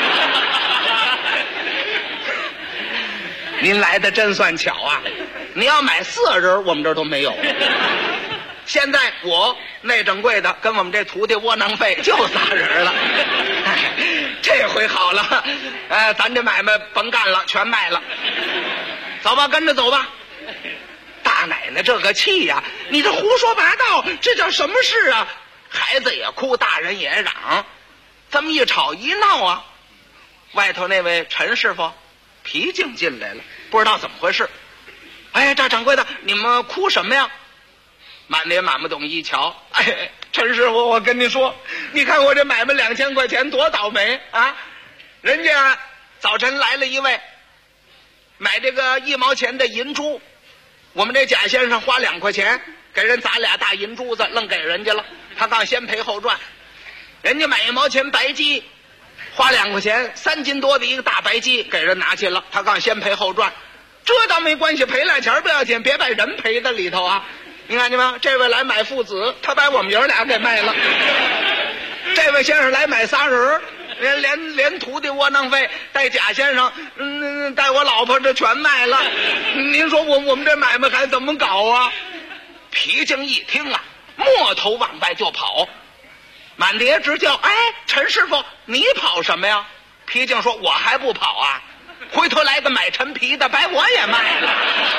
您来的真算巧啊！你要买4人，我们这儿都没有。现在我内掌柜的跟我们这徒弟窝囊废就仨人了。这回好了，咱这买卖甭干了，全卖了。走吧，跟着走吧。大奶奶这个气呀，你这胡说八道，这叫什么事啊？孩子也哭，大人也嚷，这么一吵一闹啊，外头那位陈师傅皮净进来了，不知道怎么回事。哎，这掌柜的，你们哭什么呀？满脸满不懂一瞧，哎，陈师傅，我跟你说，你看我这买卖2000块钱多倒霉啊！人家早晨来了一位买这个1毛钱的银珠，我们这贾先生花2块钱给人砸俩大银珠子，愣给人家了，他刚先赔后赚。人家买1毛钱白鸡，花2块钱3斤多的一个大白鸡给人拿去了，他刚先赔后赚。这倒没关系，赔俩钱不要紧，别把人赔在里头啊！你看见吗？这位来买父子，他把我们爷俩给卖了。这位先生来买仨人，连徒弟窝囊废带贾先生，带我老婆这全卖了。您说我们这买卖还怎么搞啊？皮净一听啊，摸头往外就跑，满碟直叫：“哎，陈师傅，你跑什么呀？”皮净说：“我还不跑啊！回头来个买陈皮的，把我也卖了。”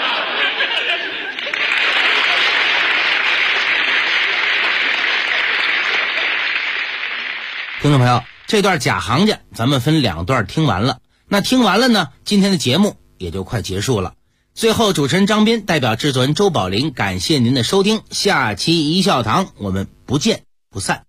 听众朋友，这段假行家咱们分2段听完了。那听完了呢，今天的节目也就快结束了。最后，主持人张斌代表制作人周宝林感谢您的收听，下期一笑堂我们不见不散。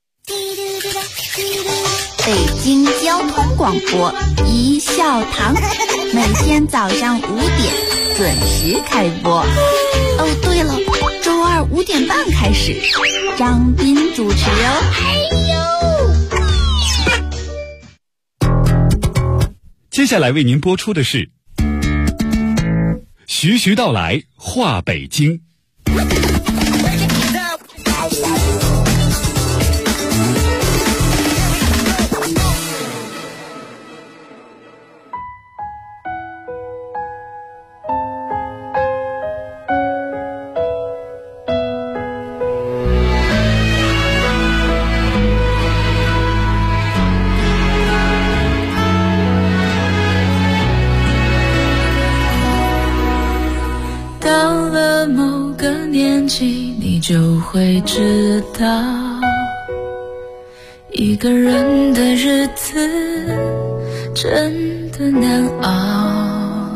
北京交通广播一笑堂，每天早上5点准时开播。哦，对了，周二5点半开始，张斌主持哦。 接下来为您播出的是徐徐道来话北京。 年纪，你就会知道，一个人的日子真的难熬。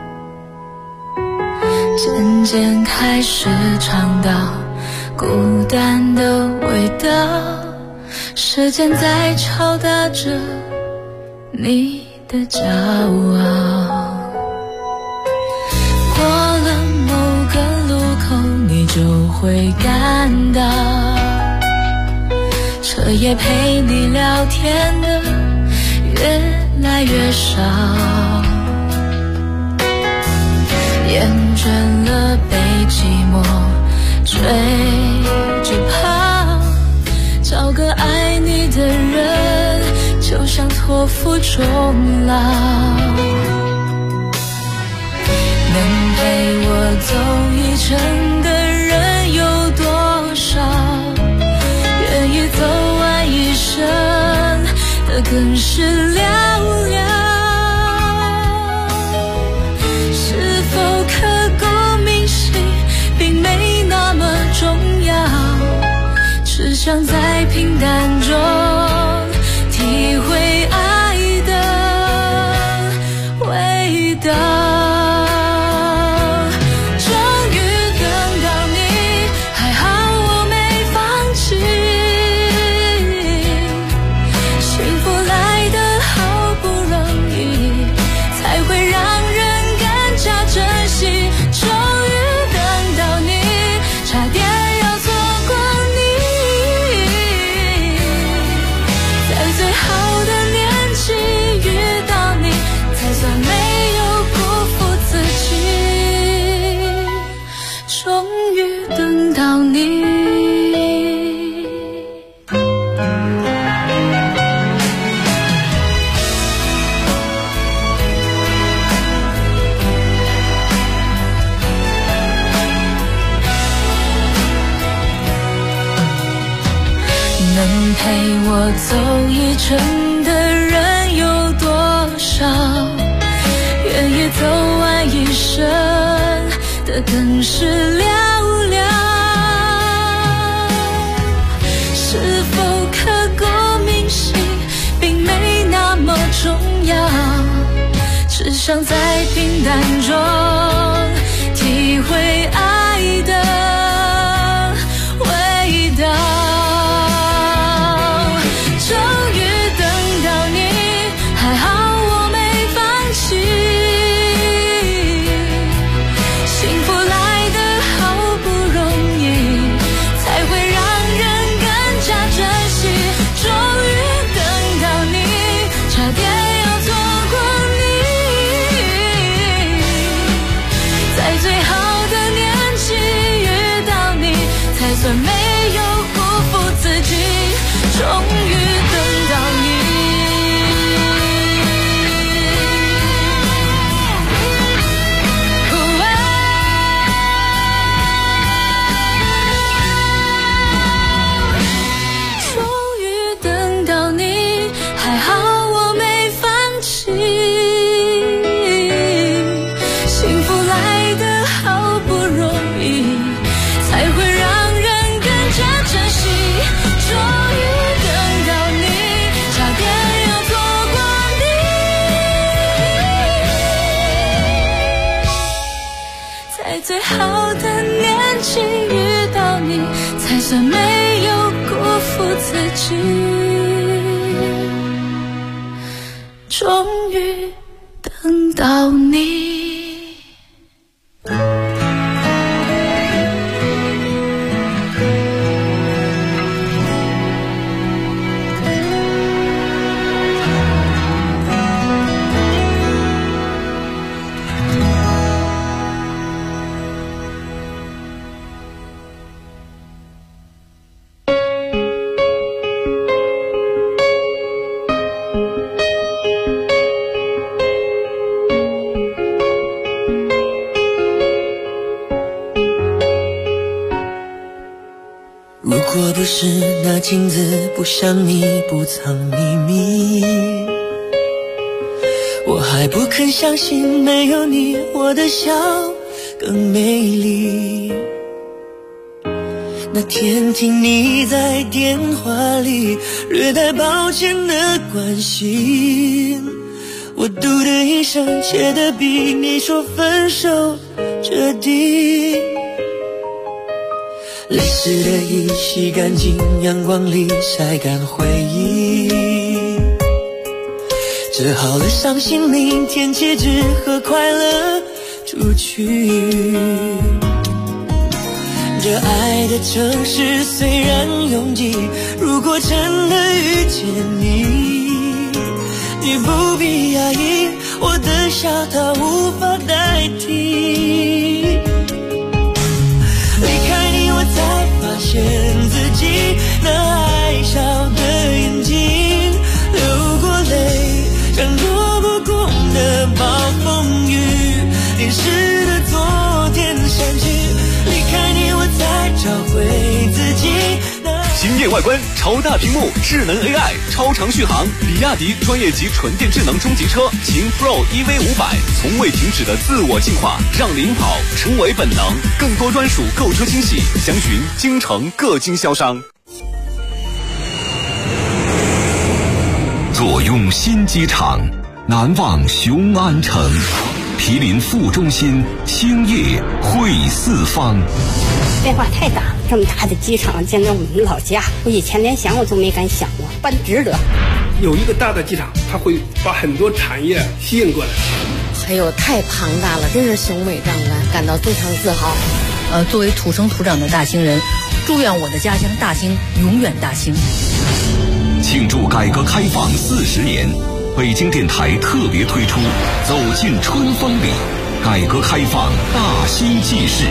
渐渐开始尝到孤单的味道，时间在敲打着你的骄傲。过了某个路口，你就会感到，彻夜陪你聊天的越来越少，厌倦了被寂寞追着跑，找个爱你的人就像托付终老。能陪我走一程的人有多少，愿意走完一生的更是寥寥。是否刻骨铭心并没那么重要，只想在平淡中体会爱的味道。陪我走一程的人有多少，愿意走完一生的更是寥寥。是否刻骨铭心并没那么重要，只想在平淡中体会爱的味道。最好的年纪遇到你，才算没有辜负自己。终于等到你。 如果不是那镜子不像你不藏秘密，我还不肯相信没有你我的笑更美丽。 那天听你在电话里略带抱歉的关心，我嘟的一声，切的比你说分手彻底。泪湿的衣洗干净，阳光里晒干回忆，折好了伤心，明天戒指和快乐出去。这爱的城市虽然拥挤，如果真的遇见你，你不必压抑，我的笑它无法代替。离开你我才发现自己那爱笑的眼睛，流过泪像躲不过的暴风雨，淋湿的昨天删去，离开你我才找回自己。 惊艳外观，超大屏幕，智能 AI， 超长续航，比亚迪专业级纯电智能中级车秦 Pro EV500， 从未停止的自我进化，让领跑成为本能。更多专属购车惊喜，详询京城各经销商。 坐拥新机场，难忘雄安城。毗邻副中心，兴业汇四方。 变化太大，这么大的机场建在我们老家，我以前连想我都没敢想过，办值得。 有一个大的机场，它会把很多产业吸引过来。 哎呦，太庞大了，真是雄伟壮观，感到非常自豪。 作为土生土长的大兴人，祝愿我的家乡大兴永远大兴。 庆祝改革开放40年，北京电台特别推出《走进春风里》，改革开放大兴纪事。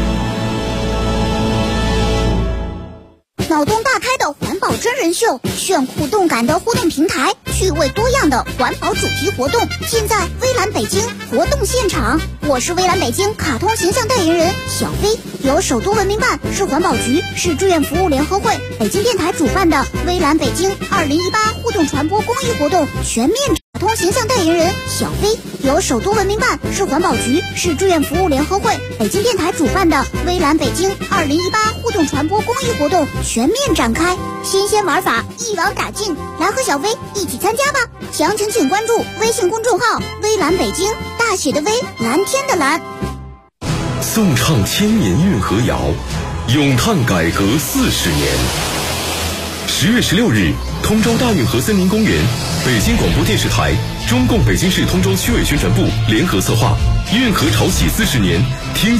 脑洞大开的环保真人秀，炫酷动感的互动平台，趣味多样的环保主题活动，尽在微蓝北京活动现场。我是微蓝北京卡通形象代言人小飞，由首都文明办、市环保局、市志愿服务联合会、北京电台主办的微蓝北京2018互动传播公益活动全面卡通形象代言人小飞，由首都文明办、市环保局、市志愿服务联合会、北京电台主办的微蓝北京2018互动传播公益活动全面展开，新鲜玩法一网打尽，来和小飞一起参加吧！详情请关注微信公众号微蓝北京，大写的微，蓝天的蓝。 颂唱千年运河谣，咏叹改革40年。10月16日，通州大运河森林公园，北京广播电视台、中共北京市通州区委宣传部联合策划，运河潮起40年，听